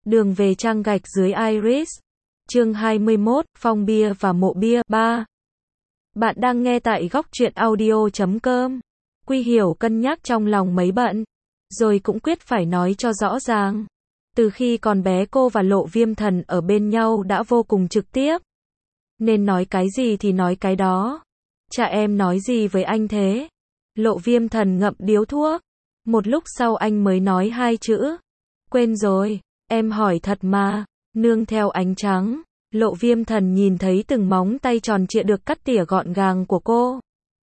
Đường về trang gạch dưới Iris. Chương 21, Phong bia và mộ bia 3. Bạn đang nghe tại góc truyện audio.com. Quy Hiểu cân nhắc trong lòng mấy bận, rồi cũng quyết phải nói cho rõ ràng. Từ khi còn bé cô và Lộ Viêm Thần ở bên nhau đã vô cùng trực tiếp. Nên nói cái gì thì nói cái đó. Cha em nói gì với anh thế? Lộ Viêm Thần ngậm điếu thuốc. Một lúc sau anh mới nói hai chữ. Quên rồi, em hỏi thật mà. Nương theo ánh trắng, Lộ Viêm Thần nhìn thấy từng móng tay tròn trịa được cắt tỉa gọn gàng của cô.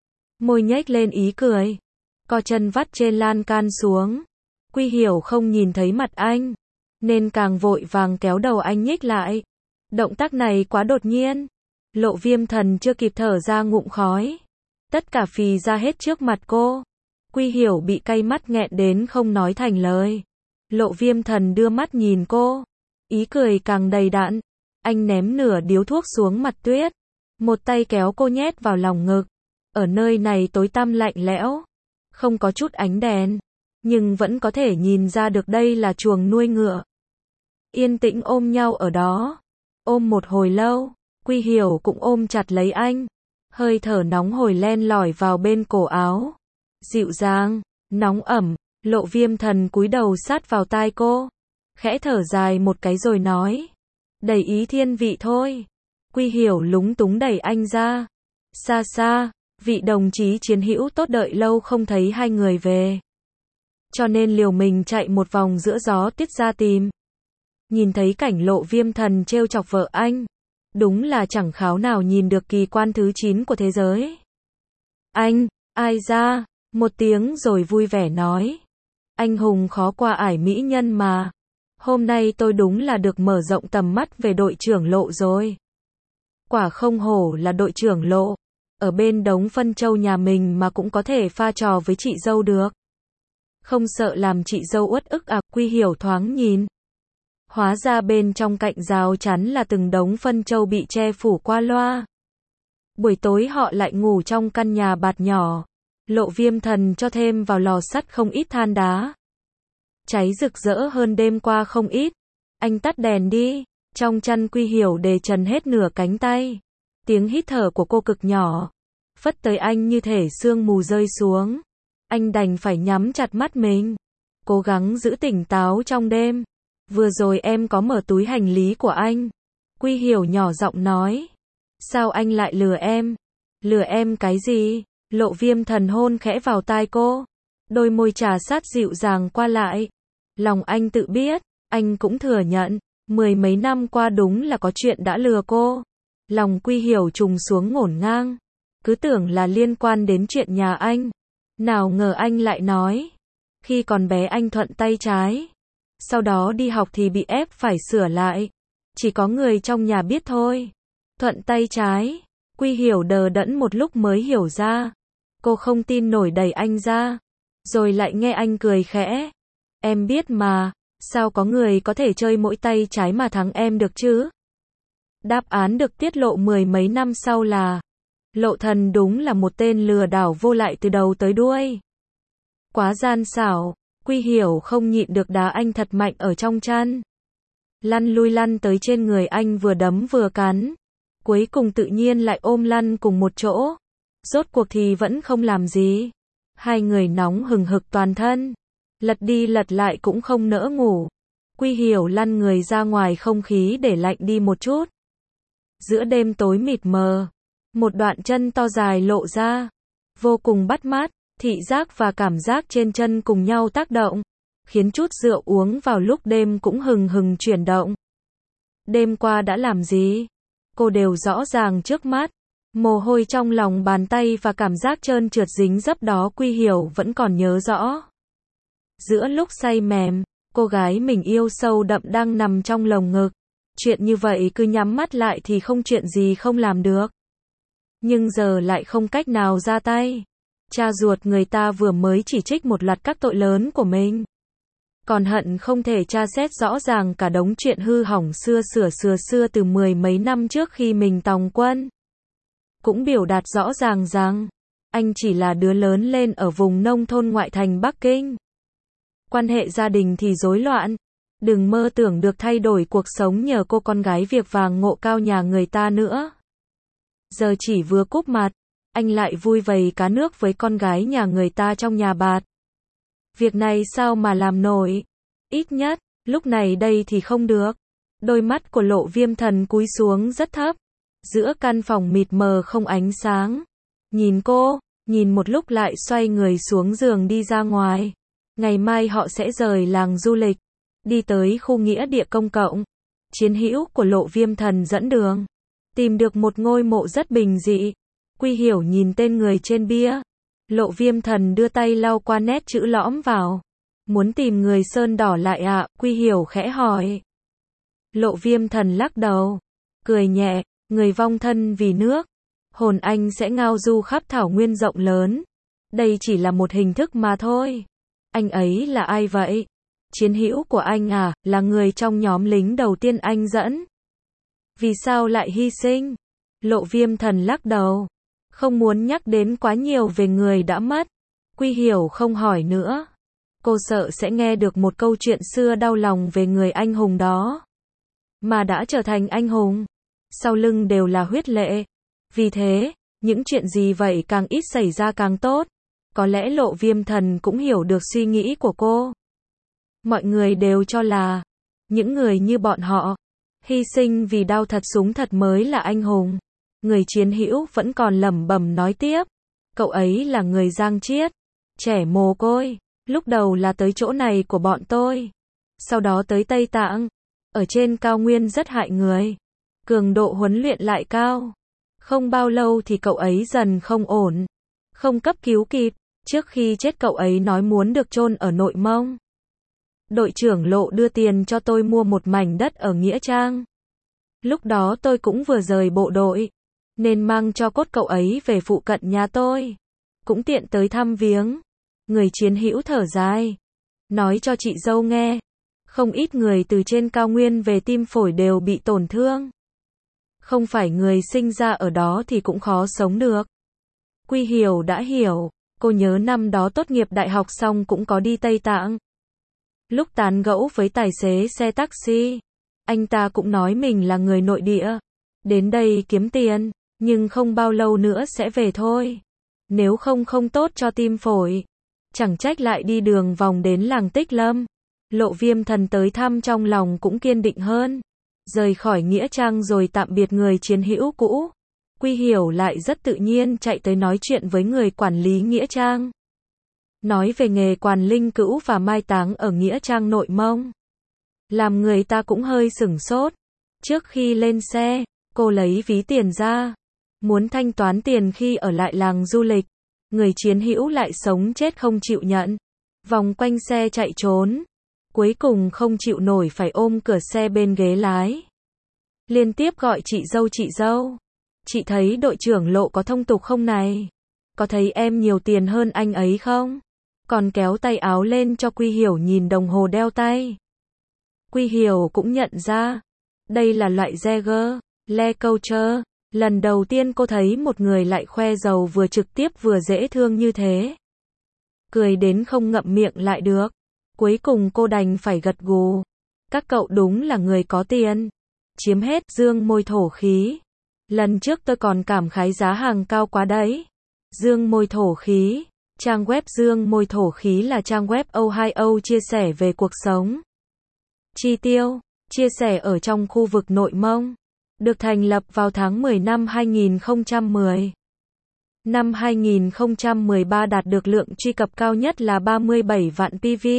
Môi nhếch lên ý cười. Co chân vắt trên lan can xuống. Quy Hiểu không nhìn thấy mặt anh, nên càng vội vàng kéo đầu anh nhích lại. Động tác này quá đột nhiên. Lộ Viêm Thần chưa kịp thở ra ngụm khói, tất cả phì ra hết trước mặt cô. Quy Hiểu bị cay mắt nghẹn đến không nói thành lời. Lộ Viêm Thần đưa mắt nhìn cô, ý cười càng đầy đặn. Anh ném nửa điếu thuốc xuống mặt tuyết, một tay kéo cô nhét vào lòng ngực. Ở nơi này tối tăm lạnh lẽo, không có chút ánh đèn, nhưng vẫn có thể nhìn ra được đây là chuồng nuôi ngựa. Yên tĩnh ôm nhau ở đó, ôm một hồi lâu. Quy Hiểu cũng ôm chặt lấy anh, hơi thở nóng hổi len lỏi vào bên cổ áo. Dịu dàng, nóng ẩm. Lộ Viêm Thần cúi đầu sát vào tai cô, khẽ thở dài một cái rồi nói, đầy ý thiên vị thôi. Quy Hiểu lúng túng đẩy anh ra. Xa xa, vị đồng chí chiến hữu tốt đợi lâu không thấy hai người về, cho nên liều mình chạy một vòng giữa gió tuyết ra tìm. Nhìn thấy cảnh Lộ Viêm Thần trêu chọc vợ anh, đúng là chẳng kháo nào nhìn được kỳ quan thứ 9 của thế giới. Anh, ai ra, một tiếng rồi vui vẻ nói. Anh hùng khó qua ải mỹ nhân mà. Hôm nay tôi đúng là được mở rộng tầm mắt về đội trưởng Lộ rồi. Quả không hổ là đội trưởng Lộ. Ở bên đống phân trâu nhà mình mà cũng có thể pha trò với chị dâu được. Không sợ làm chị dâu uất ức à? Quy Hiểu thoáng nhìn. Hóa ra bên trong cạnh rào chắn là từng đống phân trâu bị che phủ qua loa. Buổi tối họ lại ngủ trong căn nhà bạt nhỏ. Lộ Viêm Thần cho thêm vào lò sắt không ít than đá, cháy rực rỡ hơn đêm qua không ít. Anh tắt đèn đi. Trong chăn Quy Hiểu để trần hết nửa cánh tay. Tiếng hít thở của cô cực nhỏ, phất tới anh như thể sương mù rơi xuống. Anh đành phải nhắm chặt mắt mình, cố gắng giữ tỉnh táo trong đêm. Vừa rồi em có mở túi hành lý của anh. Quy Hiểu nhỏ giọng nói. Sao anh lại lừa em? Lừa em cái gì? Lộ Viêm Thần hôn khẽ vào tai cô, đôi môi trà sát dịu dàng qua lại. Lòng anh tự biết, anh cũng thừa nhận, mười mấy năm qua đúng là có chuyện đã lừa cô. Lòng Quy Hiểu trùng xuống ngổn ngang, cứ tưởng là liên quan đến chuyện nhà anh. Nào ngờ anh lại nói, khi còn bé anh thuận tay trái, sau đó đi học thì bị ép phải sửa lại. Chỉ có người trong nhà biết thôi. Thuận tay trái. Quy Hiểu đờ đẫn một lúc mới hiểu ra. Cô không tin nổi đẩy anh ra, rồi lại nghe anh cười khẽ. Em biết mà, sao có người có thể chơi mỗi tay trái mà thắng em được chứ? Đáp án được tiết lộ mười mấy năm sau là, Lộ Thần đúng là một tên lừa đảo vô lại từ đầu tới đuôi. Quá gian xảo. Quy Hiểu không nhịn được đá anh thật mạnh ở trong chăn. Lăn lui lăn tới trên người anh vừa đấm vừa cắn. Cuối cùng tự nhiên lại ôm lăn cùng một chỗ. Rốt cuộc thì vẫn không làm gì. Hai người nóng hừng hực toàn thân. Lật đi lật lại cũng không nỡ ngủ. Quy Hiểu lăn người ra ngoài không khí để lạnh đi một chút. Giữa đêm tối mịt mờ, một đoạn chân to dài lộ ra. Vô cùng bắt mắt. Thị giác và cảm giác trên chân cùng nhau tác động, khiến chút rượu uống vào lúc đêm cũng hừng hừng chuyển động. Đêm qua đã làm gì? Cô đều rõ ràng trước mắt. Mồ hôi trong lòng bàn tay và cảm giác trơn trượt dính dấp đó Quy Hiểu vẫn còn nhớ rõ. Giữa lúc say mềm, cô gái mình yêu sâu đậm đang nằm trong lồng ngực. Chuyện như vậy cứ nhắm mắt lại thì không chuyện gì không làm được. Nhưng giờ lại không cách nào ra tay. Cha ruột người ta vừa mới chỉ trích một loạt các tội lớn của mình, còn hận không thể tra xét rõ ràng cả đống chuyện hư hỏng xưa từ mười mấy năm trước khi mình tòng quân. Cũng biểu đạt rõ ràng rằng, anh chỉ là đứa lớn lên ở vùng nông thôn ngoại thành Bắc Kinh. Quan hệ gia đình thì rối loạn, Đừng mơ tưởng được thay đổi cuộc sống nhờ cô con gái việc vàng ngộ cao nhà người ta nữa. Giờ chỉ vừa cúp mặt, anh lại vui vầy cá nước với con gái nhà người ta trong nhà bạt. Việc này sao mà làm nổi? Ít nhất, lúc này đây thì không được. Đôi mắt của Lộ Viêm Thần cúi xuống rất thấp. Giữa căn phòng mịt mờ không ánh sáng. Nhìn cô, nhìn một lúc lại xoay người xuống giường đi ra ngoài. Ngày mai họ sẽ rời làng du lịch, đi tới khu nghĩa địa công cộng. Chiến hữu của Lộ Viêm Thần dẫn đường. Tìm được một ngôi mộ rất bình dị. Quy Hiểu nhìn tên người trên bia. Lộ Viêm Thần đưa tay lau qua nét chữ lõm vào. Muốn tìm người sơn đỏ lại ạ? Quy Hiểu khẽ hỏi. Lộ Viêm Thần lắc đầu, cười nhẹ, người vong thân vì nước. Hồn anh sẽ ngao du khắp thảo nguyên rộng lớn. Đây chỉ là một hình thức mà thôi. Anh ấy là ai vậy? Chiến hữu của anh à, là người trong nhóm lính đầu tiên anh dẫn. Vì sao lại hy sinh? Lộ Viêm Thần lắc đầu, không muốn nhắc đến quá nhiều về người đã mất. Quy Hiểu không hỏi nữa. Cô sợ sẽ nghe được một câu chuyện xưa đau lòng về người anh hùng đó. Mà đã trở thành anh hùng. Sau lưng đều là huyết lệ. Vì thế, những chuyện gì vậy càng ít xảy ra càng tốt. Có lẽ Lộ Viêm Thần cũng hiểu được suy nghĩ của cô. Mọi người đều cho là những người như bọn họ hy sinh vì đao thật súng thật mới là anh hùng. Người chiến hữu vẫn còn lẩm bẩm nói tiếp. Cậu ấy là người Giang Chiết, trẻ mồ côi. Lúc đầu là tới chỗ này của bọn tôi. Sau đó tới Tây Tạng. Ở trên cao nguyên rất hại người. Cường độ huấn luyện lại cao. Không bao lâu thì cậu ấy dần không ổn. Không cấp cứu kịp. Trước khi chết cậu ấy nói muốn được chôn ở Nội Mông. Đội trưởng Lộ đưa tiền cho tôi mua một mảnh đất ở Nghĩa Trang. Lúc đó tôi cũng vừa rời bộ đội, nên mang cho cốt cậu ấy về phụ cận nhà tôi. Cũng tiện tới thăm viếng. Người chiến hữu thở dài. Nói cho chị dâu nghe. Không ít người từ trên cao nguyên về tim phổi đều bị tổn thương. Không phải người sinh ra ở đó thì cũng khó sống được. Quy Hiểu đã hiểu. Cô nhớ năm đó tốt nghiệp đại học xong cũng có đi Tây Tạng. Lúc tán gẫu với tài xế xe taxi, anh ta cũng nói mình là người nội địa. Đến đây kiếm tiền, nhưng không bao lâu nữa sẽ về thôi. Nếu không không tốt cho tim phổi. Chẳng trách lại đi đường vòng đến làng Tích Lâm. Lộ Viêm Thần tới thăm trong lòng cũng kiên định hơn. Rời khỏi Nghĩa Trang rồi tạm biệt người chiến hữu cũ. Quy Hiểu lại rất tự nhiên chạy tới nói chuyện với người quản lý Nghĩa Trang. Nói về nghề quản linh cữu và mai táng ở Nghĩa Trang Nội Mông. Làm người ta cũng hơi sửng sốt. Trước khi lên xe, cô lấy ví tiền ra. Muốn thanh toán tiền khi ở lại làng du lịch. Người chiến hữu lại sống chết không chịu nhận. Vòng quanh xe chạy trốn. Cuối cùng không chịu nổi phải ôm cửa xe bên ghế lái. Liên tiếp gọi chị dâu chị dâu. Chị thấy đội trưởng Lộ có thông tục không này? Có thấy em nhiều tiền hơn anh ấy không? Còn kéo tay áo lên cho Quy Hiểu nhìn đồng hồ đeo tay. Quy Hiểu cũng nhận ra. Đây là loại Jaeger, Le Coulter. Lần đầu tiên cô thấy một người lại khoe giàu vừa trực tiếp vừa dễ thương như thế. Cười đến không ngậm miệng lại được. Cuối cùng cô đành phải gật gù. Các cậu đúng là người có tiền. Chiếm hết. Dương môi thổ khí. Lần trước tôi còn cảm khái giá hàng cao quá đấy. Dương môi thổ khí. Trang web Dương môi thổ khí là trang web Ohio chia sẻ về cuộc sống. Chi tiêu, chia sẻ ở trong khu vực Nội Mông. Được thành lập vào tháng 10 năm 2010. Năm 2013 đạt được lượng truy cập cao nhất là 37 vạn PV.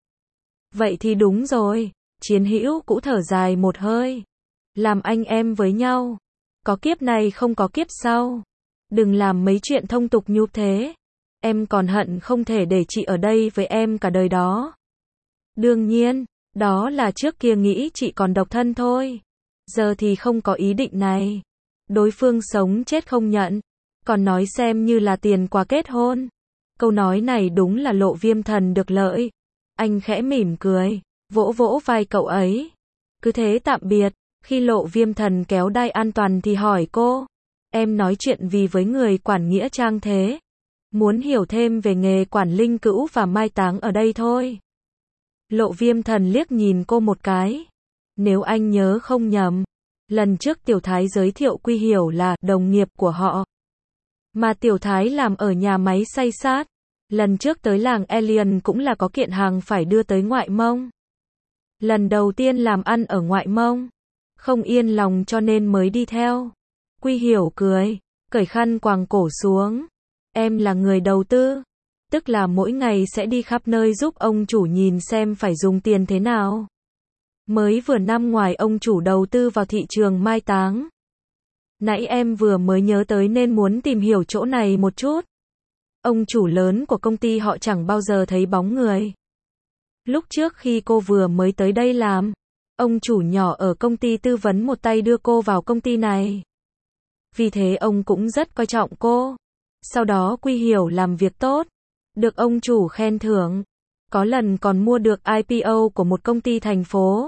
Vậy thì đúng rồi, chiến hữu cũ thở dài một hơi. Làm anh em với nhau. Có kiếp này không có kiếp sau. Đừng làm mấy chuyện thông tục nhục thế. Em còn hận không thể để chị ở đây với em cả đời đó. Đương nhiên, đó là trước kia nghĩ chị còn độc thân thôi. Giờ thì không có ý định này. Đối phương sống chết không nhận. Còn nói xem như là tiền quà kết hôn. Câu nói này đúng là Lộ Viêm Thần được lợi. Anh khẽ mỉm cười, vỗ vỗ vai cậu ấy. Cứ thế tạm biệt. Khi Lộ Viêm Thần kéo đai an toàn thì hỏi cô. Em nói chuyện vì với người quản Nghĩa Trang thế. Muốn hiểu thêm về nghề quản linh cữu và mai táng ở đây thôi. Lộ Viêm Thần liếc nhìn cô một cái. Nếu anh nhớ không nhầm, lần trước Tiểu Thái giới thiệu Quy Hiểu là đồng nghiệp của họ. Mà Tiểu Thái làm ở nhà máy xay sát. Lần trước tới làng Alien cũng là có kiện hàng phải đưa tới Ngoại Mông. Lần đầu tiên làm ăn ở Ngoại Mông. Không yên lòng cho nên mới đi theo. Quy Hiểu cười, cởi khăn quàng cổ xuống. Em là người đầu tư. Tức là mỗi ngày sẽ đi khắp nơi giúp ông chủ nhìn xem phải dùng tiền thế nào. Mới vừa năm ngoài ông chủ đầu tư vào thị trường mai táng. Nãy em vừa mới nhớ tới nên muốn tìm hiểu chỗ này một chút. Ông chủ lớn của công ty họ chẳng bao giờ thấy bóng người. Lúc trước khi cô vừa mới tới đây làm, ông chủ nhỏ ở công ty tư vấn một tay đưa cô vào công ty này. Vì thế ông cũng rất coi trọng cô. Sau đó Quy Hiểu làm việc tốt, được ông chủ khen thưởng. Có lần còn mua được IPO của một công ty thành phố.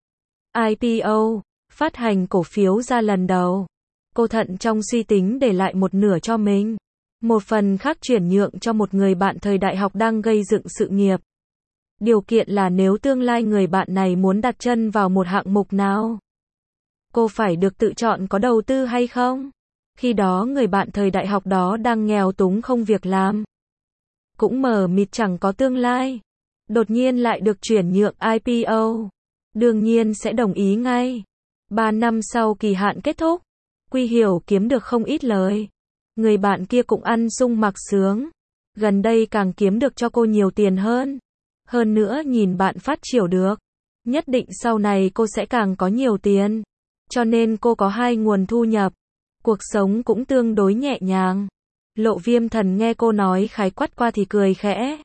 IPO, phát hành cổ phiếu ra lần đầu. Cô thận trong suy tính để lại một nửa cho mình. Một phần khác chuyển nhượng cho một người bạn thời đại học đang gây dựng sự nghiệp. Điều kiện là nếu tương lai người bạn này muốn đặt chân vào một hạng mục nào, cô phải được tự chọn có đầu tư hay không. Khi đó người bạn thời đại học đó đang nghèo túng không việc làm. Cũng mờ mịt chẳng có tương lai. Đột nhiên lại được chuyển nhượng IPO. Đương nhiên sẽ đồng ý ngay. 3 năm sau kỳ hạn kết thúc, Quy Hiểu kiếm được không ít lời. Người bạn kia cũng ăn sung mặc sướng. Gần đây càng kiếm được cho cô nhiều tiền hơn. Hơn nữa nhìn bạn phát triển được. Nhất định sau này cô sẽ càng có nhiều tiền. Cho nên cô có 2 nguồn thu nhập. Cuộc sống cũng tương đối nhẹ nhàng. Lộ Viêm Thần nghe cô nói khái quát qua thì cười khẽ.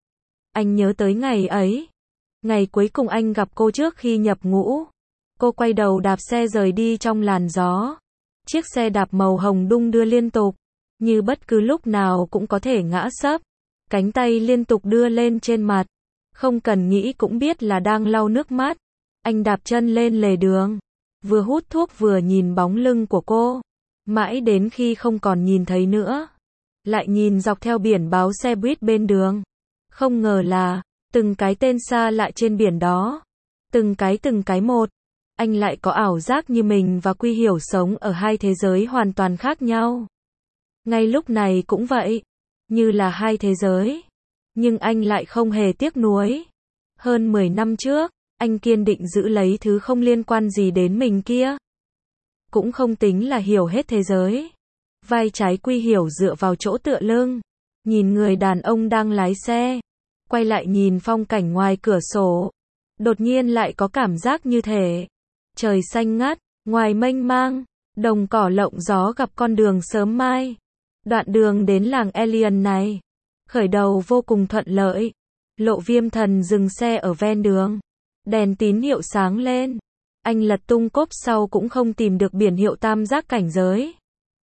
Anh nhớ tới ngày ấy. Ngày cuối cùng anh gặp cô trước khi nhập ngũ. Cô quay đầu đạp xe rời đi trong làn gió. Chiếc xe đạp màu hồng đung đưa liên tục. Như bất cứ lúc nào cũng có thể ngã sấp. Cánh tay liên tục đưa lên trên mặt. Không cần nghĩ cũng biết là đang lau nước mắt. Anh đạp chân lên lề đường. Vừa hút thuốc vừa nhìn bóng lưng của cô. Mãi đến khi không còn nhìn thấy nữa. Lại nhìn dọc theo biển báo xe buýt bên đường. Không ngờ là, từng cái tên xa lạ trên biển đó. Từng cái một. Anh lại có ảo giác như mình và Quy Hiểu sống ở 2 thế giới hoàn toàn khác nhau. Ngay lúc này cũng vậy. Như là 2 thế giới. Nhưng anh lại không hề tiếc nuối. Hơn 10 năm trước, anh kiên định giữ lấy thứ không liên quan gì đến mình kia. Cũng không tính là hiểu hết thế giới. Vai trái Quy Hiểu dựa vào chỗ tựa lưng. Nhìn người đàn ông đang lái xe. Quay lại nhìn phong cảnh ngoài cửa sổ. Đột nhiên lại có cảm giác như thể trời xanh ngắt, ngoài mênh mang, đồng cỏ lộng gió gặp con đường sớm mai. Đoạn đường đến làng Alien này, khởi đầu vô cùng thuận lợi. Lộ Viêm Thần dừng xe ở ven đường. Đèn tín hiệu sáng lên. Anh lật tung cốp sau cũng không tìm được biển hiệu tam giác cảnh giới.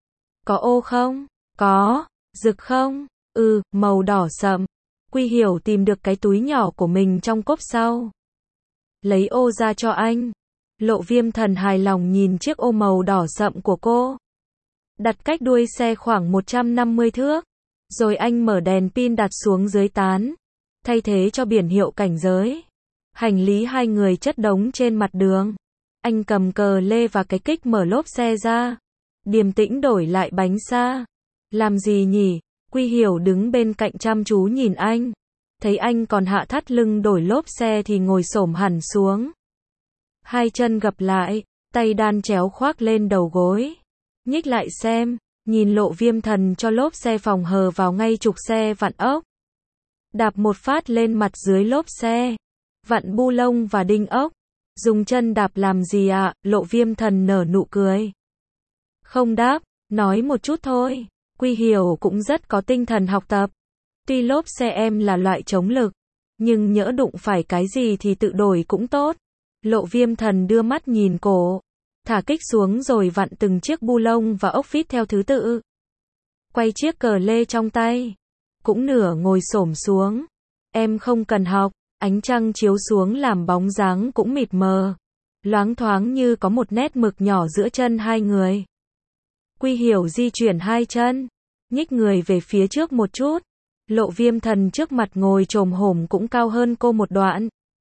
Có ô không? Có. Rực không? Màu đỏ sậm. Quy Hiểu tìm được cái túi nhỏ của mình trong cốp sau. Lấy ô ra cho anh. Lộ Viêm Thần hài lòng nhìn chiếc ô màu đỏ sậm của cô. Đặt cách đuôi xe khoảng 150 thước. Rồi anh mở đèn pin đặt xuống dưới tán. Thay thế cho biển hiệu cảnh giới. Hành lý 2 người chất đống trên mặt đường. Anh cầm cờ lê và cái kích mở lốp xe ra. Điềm tĩnh đổi lại bánh xa. Làm gì nhỉ? Quy Hiểu đứng bên cạnh chăm chú nhìn anh. Thấy anh còn hạ thắt lưng đổi lốp xe thì ngồi xổm hẳn xuống. 2 chân gập lại, tay đan chéo khoác lên đầu gối. Nhích lại xem, nhìn Lộ Viêm Thần cho lốp xe phòng hờ vào ngay trục xe vặn ốc. Đạp một phát lên mặt dưới lốp xe. Vặn bu lông và đinh ốc. Dùng chân đạp làm gì ạ? Lộ Viêm Thần nở nụ cười. Không đáp, nói một chút thôi. Quy Hiểu cũng rất có tinh thần học tập. Tuy lốp xe em là loại chống lực, nhưng nhỡ đụng phải cái gì thì tự đổi cũng tốt. Lộ Viêm Thần đưa mắt nhìn cổ. Thả kích xuống rồi vặn từng chiếc bu lông và ốc vít theo thứ tự. Quay chiếc cờ lê trong tay. Cũng nửa ngồi xổm xuống. Em không cần học. Ánh trăng chiếu xuống làm bóng dáng cũng mịt mờ. Loáng thoáng như có một nét mực nhỏ giữa chân 2 người. Quy Hiểu di chuyển 2 chân. Nhích người về phía trước một chút. Lộ Viêm Thần trước mặt ngồi chồm hổm cũng cao hơn cô một đoạn.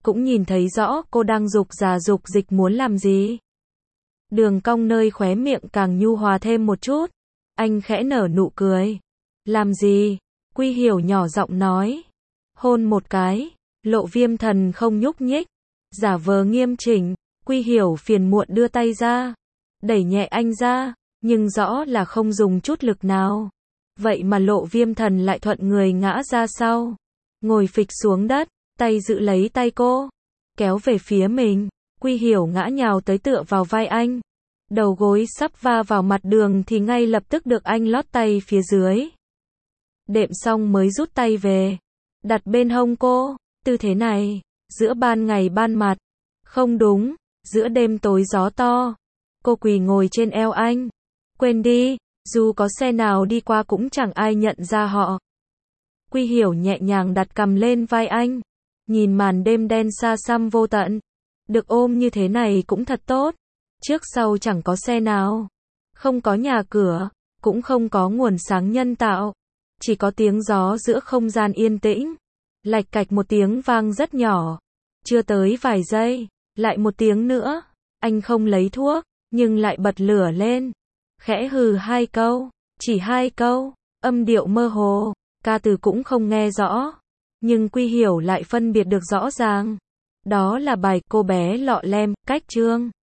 cũng nhìn thấy rõ cô đang dục giả dục dịch muốn làm gì. Đường cong nơi khóe miệng càng nhu hòa thêm một chút. Anh khẽ nở nụ cười. Làm gì? Quy Hiểu nhỏ giọng nói. Hôn một cái. Lộ Viêm Thần không nhúc nhích. Giả vờ nghiêm chỉnh. Quy Hiểu phiền muộn đưa tay ra. Đẩy nhẹ anh ra. Nhưng rõ là không dùng chút lực nào. Vậy mà Lộ Viêm Thần lại thuận người ngã ra sau. Ngồi phịch xuống đất. Tay giữ lấy tay cô. Kéo về phía mình. Quy Hiểu ngã nhào tới tựa vào vai anh. Đầu gối sắp va vào mặt đường thì ngay lập tức được anh lót tay phía dưới. Đệm xong mới rút tay về. Đặt bên hông cô. Tư thế này. Giữa ban ngày ban mặt. Không đúng. Giữa đêm tối gió to. Cô quỳ ngồi trên eo anh. Quên đi. Dù có xe nào đi qua cũng chẳng ai nhận ra họ. Quy Hiểu nhẹ nhàng đặt cằm lên vai anh. Nhìn màn đêm đen xa xăm vô tận. Được ôm như thế này cũng thật tốt. Trước sau chẳng có xe nào. Không có nhà cửa. Cũng không có nguồn sáng nhân tạo. Chỉ có tiếng gió giữa không gian yên tĩnh. Lạch cạch một tiếng vang rất nhỏ. Chưa tới vài giây. Lại một tiếng nữa. Anh không lấy thuốc. Nhưng lại bật lửa lên. Khẽ hừ 2 câu. Chỉ 2 câu. Âm điệu mơ hồ. Ca từ cũng không nghe rõ. Nhưng Quy Hiểu lại phân biệt được rõ ràng. Đó là bài Cô bé lọ lem, cách chương.